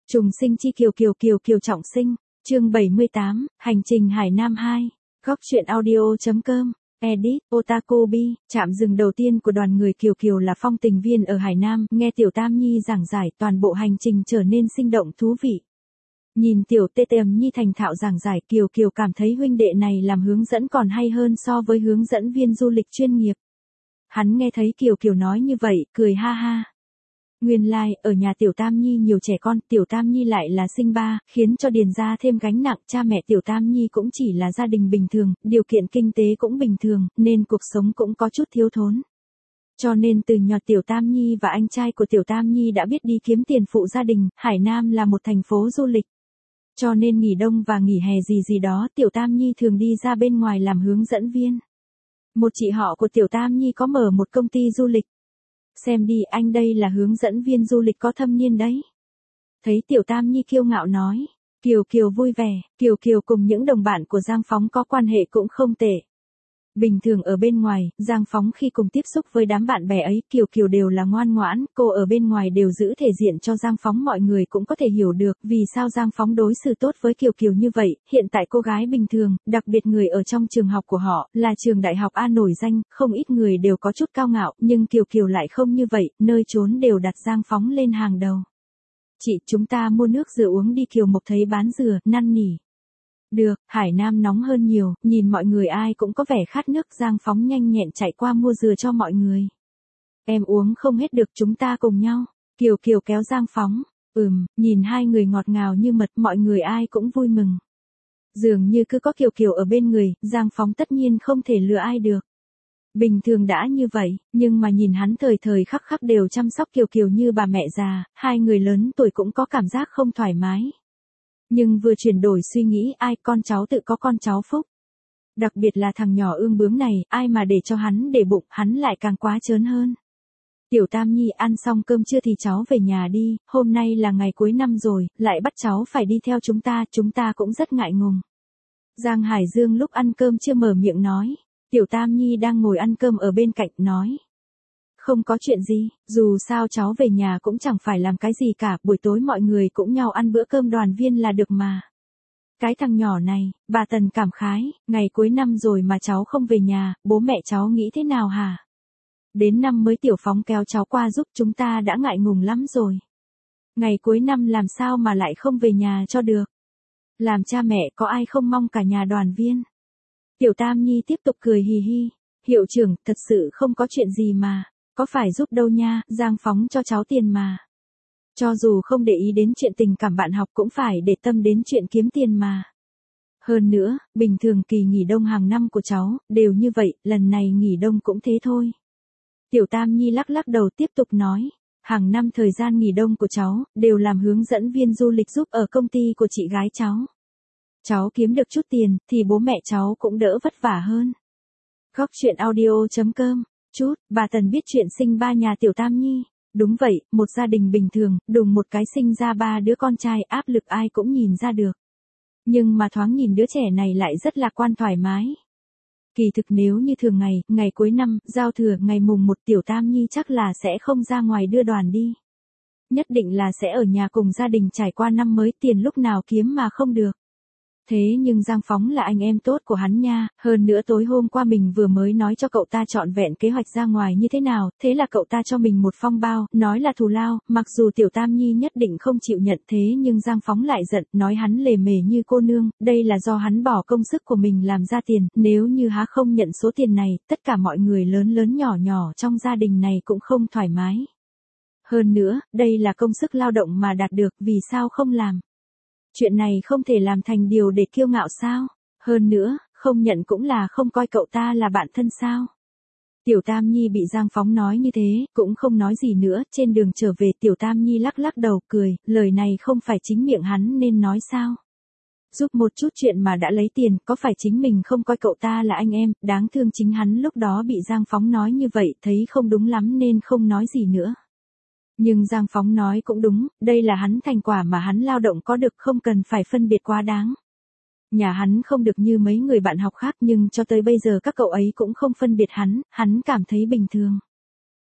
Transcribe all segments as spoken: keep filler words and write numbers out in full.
Trùng sinh chi kiều kiều kiều kiều trọng sinh, chương bảy mươi tám, hành trình Hải Nam hai, góc truyện audio.com, edit, Otakobi, trạm dừng đầu tiên của đoàn người Kiều Kiều là phong tình viên ở Hải Nam, nghe Tiểu Tam Nhi giảng giải toàn bộ hành trình trở nên sinh động thú vị. Nhìn Tiểu Tê Tềm Nhi thành thạo giảng giải, Kiều Kiều cảm thấy huynh đệ này làm hướng dẫn còn hay hơn so với hướng dẫn viên du lịch chuyên nghiệp. Hắn nghe thấy Kiều Kiều nói như vậy, cười ha ha. Nguyên lai, like, ở nhà Tiểu Tam Nhi nhiều trẻ con, Tiểu Tam Nhi lại là sinh ba, khiến cho Điền gia thêm gánh nặng, cha mẹ Tiểu Tam Nhi cũng chỉ là gia đình bình thường, điều kiện kinh tế cũng bình thường, nên cuộc sống cũng có chút thiếu thốn. Cho nên từ nhỏ Tiểu Tam Nhi và anh trai của Tiểu Tam Nhi đã biết đi kiếm tiền phụ gia đình, Hải Nam là một thành phố du lịch. Cho nên nghỉ đông và nghỉ hè gì gì đó, Tiểu Tam Nhi thường đi ra bên ngoài làm hướng dẫn viên. Một chị họ của Tiểu Tam Nhi có mở một công ty du lịch. Xem đi, anh đây là hướng dẫn viên du lịch có thâm niên đấy. Thấy Tiểu Tam Nhi kiêu ngạo nói. Kiều Kiều vui vẻ, Kiều Kiều cùng những đồng bạn của Giang Phóng có quan hệ cũng không tệ. Bình thường ở bên ngoài, Giang Phóng khi cùng tiếp xúc với đám bạn bè ấy, Kiều Kiều đều là ngoan ngoãn, cô ở bên ngoài đều giữ thể diện cho Giang Phóng, mọi người cũng có thể hiểu được vì sao Giang Phóng đối xử tốt với Kiều Kiều như vậy. Hiện tại cô gái bình thường, đặc biệt người ở trong trường học của họ, là trường đại học A nổi danh, không ít người đều có chút cao ngạo, nhưng Kiều Kiều lại không như vậy, nơi trốn đều đặt Giang Phóng lên hàng đầu. Chị, chúng ta mua nước dừa uống đi, Kiều Mộc thấy bán dừa, năn nỉ. Được, Hải Nam nóng hơn nhiều, nhìn mọi người ai cũng có vẻ khát nước, Giang Phóng nhanh nhẹn chạy qua mua dừa cho mọi người. Em uống không hết được, chúng ta cùng nhau. Kiều Kiều kéo Giang Phóng. Ừm, nhìn hai người ngọt ngào như mật, mọi người ai cũng vui mừng. Dường như cứ có Kiều Kiều ở bên người, Giang Phóng tất nhiên không thể lừa ai được. Bình thường đã như vậy, nhưng mà nhìn hắn thời thời khắc khắc đều chăm sóc Kiều Kiều như bà mẹ già, hai người lớn tuổi cũng có cảm giác không thoải mái. Nhưng vừa chuyển đổi suy nghĩ, ai con cháu tự có con cháu phúc. Đặc biệt là thằng nhỏ ương bướng này, ai mà để cho hắn để bụng, hắn lại càng quá trớn hơn. Tiểu Tam Nhi ăn xong cơm trưa thì cháu về nhà đi, hôm nay là ngày cuối năm rồi, lại bắt cháu phải đi theo chúng ta, chúng ta cũng rất ngại ngùng. Giang Hải Dương lúc ăn cơm chưa mở miệng nói, Tiểu Tam Nhi đang ngồi ăn cơm ở bên cạnh nói. Không có chuyện gì, dù sao cháu về nhà cũng chẳng phải làm cái gì cả, buổi tối mọi người cũng nhau ăn bữa cơm đoàn viên là được mà. Cái thằng nhỏ này, bà Tần cảm khái, ngày cuối năm rồi mà cháu không về nhà, bố mẹ cháu nghĩ thế nào hả? Đến năm mới Tiểu Phóng kéo cháu qua giúp, chúng ta đã ngại ngùng lắm rồi. Ngày cuối năm làm sao mà lại không về nhà cho được? Làm cha mẹ có ai không mong cả nhà đoàn viên? Tiểu Tam Nhi tiếp tục cười hì hì, hiệu trưởng, thật sự không có chuyện gì mà. Có phải giúp đâu nha, Giang Phóng cho cháu tiền mà. Cho dù không để ý đến chuyện tình cảm bạn học cũng phải để tâm đến chuyện kiếm tiền mà. Hơn nữa, bình thường kỳ nghỉ đông hàng năm của cháu, đều như vậy, lần này nghỉ đông cũng thế thôi. Tiểu Tam Nhi lắc lắc đầu tiếp tục nói, hàng năm thời gian nghỉ đông của cháu, đều làm hướng dẫn viên du lịch giúp ở công ty của chị gái cháu. Cháu kiếm được chút tiền, thì bố mẹ cháu cũng đỡ vất vả hơn. Góc truyện audio.com. Chút, bà Tần biết chuyện sinh ba nhà Tiểu Tam Nhi. Đúng vậy, một gia đình bình thường, đùng một cái sinh ra ba đứa con trai, áp lực ai cũng nhìn ra được. Nhưng mà thoáng nhìn đứa trẻ này lại rất lạc quan thoải mái. Kỳ thực nếu như thường ngày, ngày cuối năm, giao thừa, ngày mùng một Tiểu Tam Nhi chắc là sẽ không ra ngoài đưa đoàn đi. Nhất định là sẽ ở nhà cùng gia đình trải qua năm mới, tiền lúc nào kiếm mà không được. Thế nhưng Giang Phóng là anh em tốt của hắn nha, hơn nữa tối hôm qua mình vừa mới nói cho cậu ta trọn vẹn kế hoạch ra ngoài như thế nào, thế là cậu ta cho mình một phong bao, nói là thù lao, mặc dù Tiểu Tam Nhi nhất định không chịu nhận, thế nhưng Giang Phóng lại giận, nói hắn lề mề như cô nương, đây là do hắn bỏ công sức của mình làm ra tiền, nếu như há không nhận số tiền này, tất cả mọi người lớn lớn nhỏ nhỏ trong gia đình này cũng không thoải mái. Hơn nữa, đây là công sức lao động mà đạt được, vì sao không làm? Chuyện này không thể làm thành điều để kiêu ngạo sao? Hơn nữa, không nhận cũng là không coi cậu ta là bạn thân sao? Tiểu Tam Nhi bị Giang Phóng nói như thế, cũng không nói gì nữa, trên đường trở về Tiểu Tam Nhi lắc lắc đầu cười, lời này không phải chính miệng hắn nên nói sao? Giúp một chút chuyện mà đã lấy tiền, có phải chính mình không coi cậu ta là anh em, đáng thương chính hắn lúc đó bị Giang Phóng nói như vậy, thấy không đúng lắm nên không nói gì nữa. Nhưng Giang Phóng nói cũng đúng, đây là hắn thành quả mà hắn lao động có được, không cần phải phân biệt quá đáng. Nhà hắn không được như mấy người bạn học khác nhưng cho tới bây giờ các cậu ấy cũng không phân biệt hắn, hắn cảm thấy bình thường.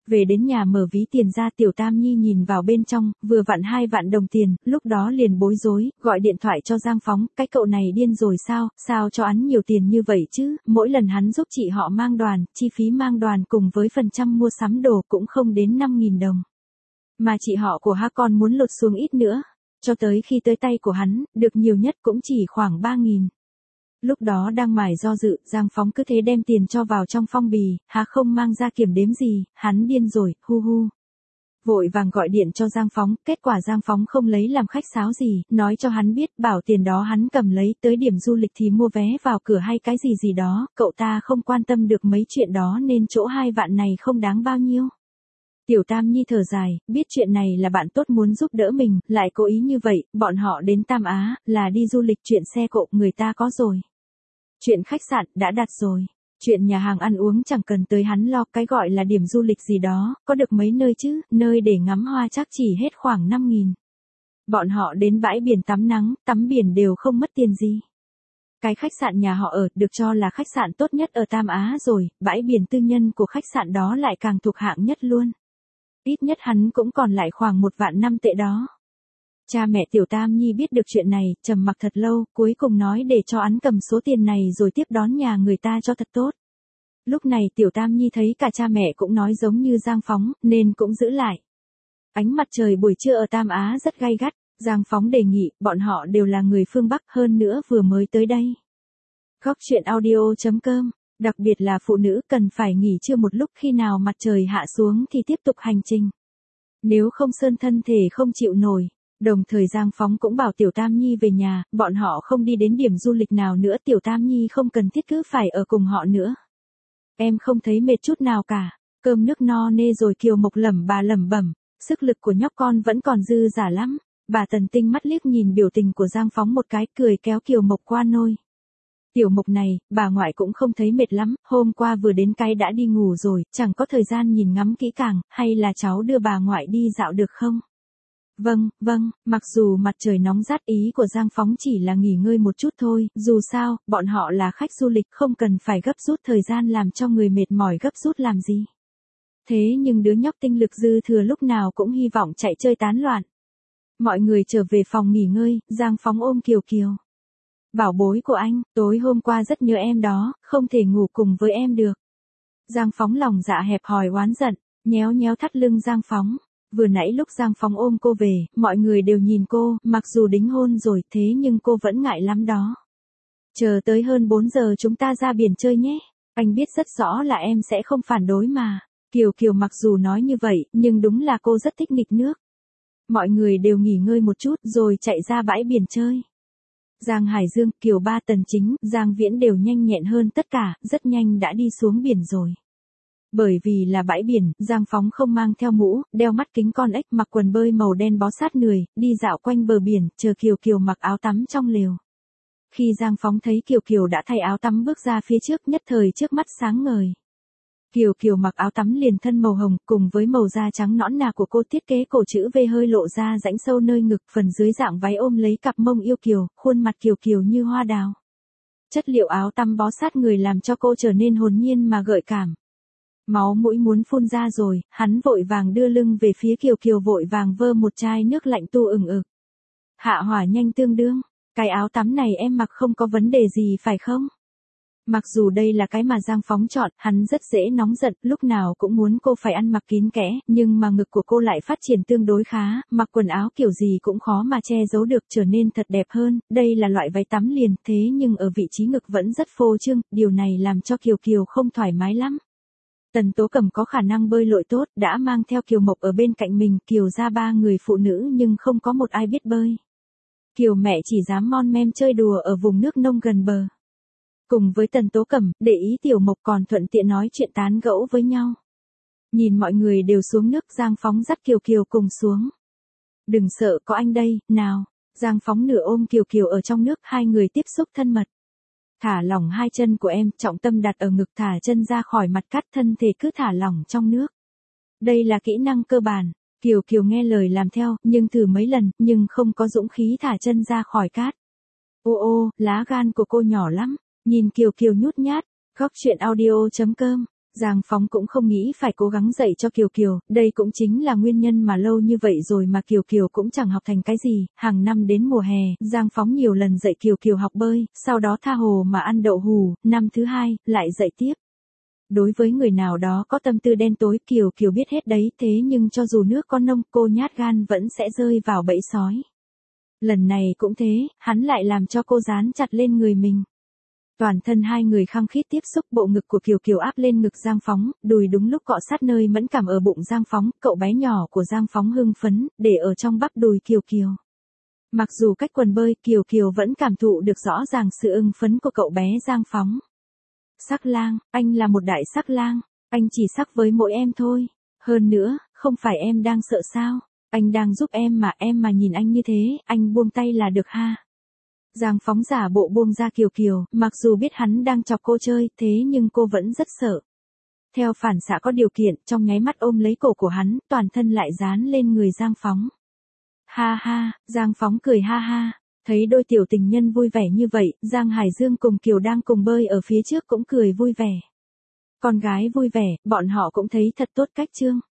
Về đến nhà mở ví tiền ra, Tiểu Tam Nhi nhìn vào bên trong, vừa vặn hai vạn đồng tiền, lúc đó liền bối rối, gọi điện thoại cho Giang Phóng, cái cậu này điên rồi sao, sao cho hắn nhiều tiền như vậy chứ, mỗi lần hắn giúp chị họ mang đoàn, chi phí mang đoàn cùng với phần trăm mua sắm đồ cũng không đến năm nghìn đồng. Mà chị họ của ha con muốn lột xuống ít nữa, cho tới khi tới tay của hắn, được nhiều nhất cũng chỉ khoảng ba nghìn. Lúc đó đang mải do dự, Giang Phóng cứ thế đem tiền cho vào trong phong bì, há không mang ra kiểm đếm gì, hắn điên rồi, hu hu. Vội vàng gọi điện cho Giang Phóng, kết quả Giang Phóng không lấy làm khách sáo gì, nói cho hắn biết, bảo tiền đó hắn cầm lấy, tới điểm du lịch thì mua vé vào cửa hay cái gì gì đó, cậu ta không quan tâm được mấy chuyện đó nên chỗ hai vạn này không đáng bao nhiêu. Tiểu Tam Nhi thở dài, biết chuyện này là bạn tốt muốn giúp đỡ mình, lại cố ý như vậy, bọn họ đến Tam Á, là đi du lịch, chuyện xe cộ, người ta có rồi. Chuyện khách sạn, đã đặt rồi. Chuyện nhà hàng ăn uống chẳng cần tới hắn lo, cái gọi là điểm du lịch gì đó, có được mấy nơi chứ, nơi để ngắm hoa chắc chỉ hết khoảng năm nghìn. Bọn họ đến bãi biển tắm nắng, tắm biển đều không mất tiền gì. Cái khách sạn nhà họ ở, được cho là khách sạn tốt nhất ở Tam Á rồi, bãi biển tư nhân của khách sạn đó lại càng thuộc hạng nhất luôn. Ít nhất hắn cũng còn lại khoảng một vạn năm tệ đó. Cha mẹ Tiểu Tam Nhi biết được chuyện này, trầm mặc thật lâu, cuối cùng nói để cho hắn cầm số tiền này rồi tiếp đón nhà người ta cho thật tốt. Lúc này Tiểu Tam Nhi thấy cả cha mẹ cũng nói giống như Giang Phóng, nên cũng giữ lại. Ánh mặt trời buổi trưa ở Tam Á rất gay gắt, Giang Phóng đề nghị, bọn họ đều là người phương Bắc, hơn nữa vừa mới tới đây. Góc truyện audio chấm com, đặc biệt là phụ nữ cần phải nghỉ trưa một lúc, khi nào mặt trời hạ xuống thì tiếp tục hành trình. Nếu không sơn thân thể không chịu nổi. Đồng thời Giang Phóng cũng bảo Tiểu Tam Nhi về nhà, bọn họ không đi đến điểm du lịch nào nữa, Tiểu Tam Nhi không cần thiết cứ phải ở cùng họ nữa. Em không thấy mệt chút nào cả, cơm nước no nê rồi. Kiều Mộc lẩm bà lẩm bẩm, sức lực của nhóc con vẫn còn dư dả lắm. Bà Tần Tinh mắt liếc nhìn biểu tình của Giang Phóng một cái, cười kéo Kiều Mộc qua nôi. Tiểu Mộc này, bà ngoại cũng không thấy mệt lắm, hôm qua vừa đến cái đã đi ngủ rồi, chẳng có thời gian nhìn ngắm kỹ càng, hay là cháu đưa bà ngoại đi dạo được không? Vâng, vâng, mặc dù mặt trời nóng rát, ý của Giang Phóng chỉ là nghỉ ngơi một chút thôi, dù sao, bọn họ là khách du lịch, không cần phải gấp rút thời gian làm cho người mệt mỏi gấp rút làm gì. Thế nhưng đứa nhóc tinh lực dư thừa lúc nào cũng hy vọng chạy chơi tán loạn. Mọi người trở về phòng nghỉ ngơi, Giang Phóng ôm Kiều Kiều. Bảo bối của anh, tối hôm qua rất nhớ em đó, không thể ngủ cùng với em được. Giang Phóng lòng dạ hẹp hòi oán giận, nhéo nhéo thắt lưng Giang Phóng. Vừa nãy lúc Giang Phóng ôm cô về, mọi người đều nhìn cô, mặc dù đính hôn rồi thế nhưng cô vẫn ngại lắm đó. Chờ tới hơn bốn giờ chúng ta ra biển chơi nhé, anh biết rất rõ là em sẽ không phản đối mà. Kiều Kiều mặc dù nói như vậy, nhưng đúng là cô rất thích nghịch nước. Mọi người đều nghỉ ngơi một chút rồi chạy ra bãi biển chơi. Giang Hải Dương, Kiều Ba Tần Chính, Giang Viễn đều nhanh nhẹn hơn tất cả, rất nhanh đã đi xuống biển rồi. Bởi vì là bãi biển, Giang Phóng không mang theo mũ, đeo mắt kính con ếch, mặc quần bơi màu đen bó sát người, đi dạo quanh bờ biển, chờ Kiều Kiều mặc áo tắm trong lều. Khi Giang Phóng thấy Kiều Kiều đã thay áo tắm bước ra phía trước, nhất thời trước mắt sáng ngời. Kiều Kiều mặc áo tắm liền thân màu hồng, cùng với màu da trắng nõn nà của cô, thiết kế cổ chữ V hơi lộ ra rãnh sâu nơi ngực, phần dưới dạng váy ôm lấy cặp mông yêu kiều, khuôn mặt Kiều Kiều như hoa đào. Chất liệu áo tắm bó sát người làm cho cô trở nên hồn nhiên mà gợi cảm. Máu mũi muốn phun ra rồi, hắn vội vàng đưa lưng về phía Kiều Kiều, vội vàng vơ một chai nước lạnh tu ửng ực. Hạ hỏa nhanh tương đương, cái áo tắm này em mặc không có vấn đề gì phải không? Mặc dù đây là cái mà Giang Phóng chọn, hắn rất dễ nóng giận, lúc nào cũng muốn cô phải ăn mặc kín kẽ, nhưng mà ngực của cô lại phát triển tương đối khá, mặc quần áo kiểu gì cũng khó mà che giấu được, trở nên thật đẹp hơn, đây là loại váy tắm liền, thế nhưng ở vị trí ngực vẫn rất phô trương, điều này làm cho Kiều Kiều không thoải mái lắm. Tần Tố Cẩm có khả năng bơi lội tốt, đã mang theo Kiều Mộc ở bên cạnh mình, Kiều ra ba người phụ nữ nhưng không có một ai biết bơi. Kiều mẹ chỉ dám mon mem chơi đùa ở vùng nước nông gần bờ. Cùng với Tần Tố Cẩm, để ý Tiểu Mộc còn thuận tiện nói chuyện tán gẫu với nhau. Nhìn mọi người đều xuống nước, Giang Phóng dắt Kiều Kiều cùng xuống. Đừng sợ, có anh đây, nào. Giang Phóng nửa ôm Kiều Kiều ở trong nước, hai người tiếp xúc thân mật. Thả lỏng hai chân của em, trọng tâm đặt ở ngực, thả chân ra khỏi mặt cát, thân thể cứ thả lỏng trong nước. Đây là kỹ năng cơ bản. Kiều Kiều nghe lời làm theo, nhưng thử mấy lần, nhưng không có dũng khí thả chân ra khỏi cát. Ô ô, lá gan của cô nhỏ lắm. Nhìn Kiều Kiều nhút nhát. Góc truyện audio chấm com Giang Phóng cũng không nghĩ phải cố gắng dạy cho Kiều Kiều, đây cũng chính là nguyên nhân mà lâu như vậy rồi mà Kiều Kiều cũng chẳng học thành cái gì, hàng năm đến mùa hè, Giang Phóng nhiều lần dạy Kiều Kiều học bơi, sau đó tha hồ mà ăn đậu hù, năm thứ hai, lại dạy tiếp. Đối với người nào đó có tâm tư đen tối, Kiều Kiều biết hết đấy, thế nhưng cho dù nước có nông, cô nhát gan vẫn sẽ rơi vào bẫy sói. Lần này cũng thế, hắn lại làm cho cô dán chặt lên người mình. Toàn thân hai người khăng khít tiếp xúc, bộ ngực của Kiều Kiều áp lên ngực Giang Phóng, đùi đúng lúc cọ sát nơi mẫn cảm ở bụng Giang Phóng, cậu bé nhỏ của Giang Phóng hưng phấn, để ở trong bắp đùi Kiều Kiều. Mặc dù cách quần bơi, Kiều Kiều vẫn cảm thụ được rõ ràng sự ưng phấn của cậu bé Giang Phóng. Sắc lang, anh là một đại sắc lang, anh chỉ sắc với mỗi em thôi. Hơn nữa, không phải em đang sợ sao? Anh đang giúp em mà, em mà nhìn anh như thế, anh buông tay là được ha. Giang Phóng giả bộ buông ra Kiều Kiều, mặc dù biết hắn đang chọc cô chơi, thế nhưng cô vẫn rất sợ. Theo phản xạ có điều kiện, trong nháy mắt ôm lấy cổ của hắn, toàn thân lại dán lên người Giang Phóng. Ha ha, Giang Phóng cười ha ha. Thấy đôi tiểu tình nhân vui vẻ như vậy, Giang Hải Dương cùng Kiều đang cùng bơi ở phía trước cũng cười vui vẻ. Con gái vui vẻ, bọn họ cũng thấy thật tốt cách chương.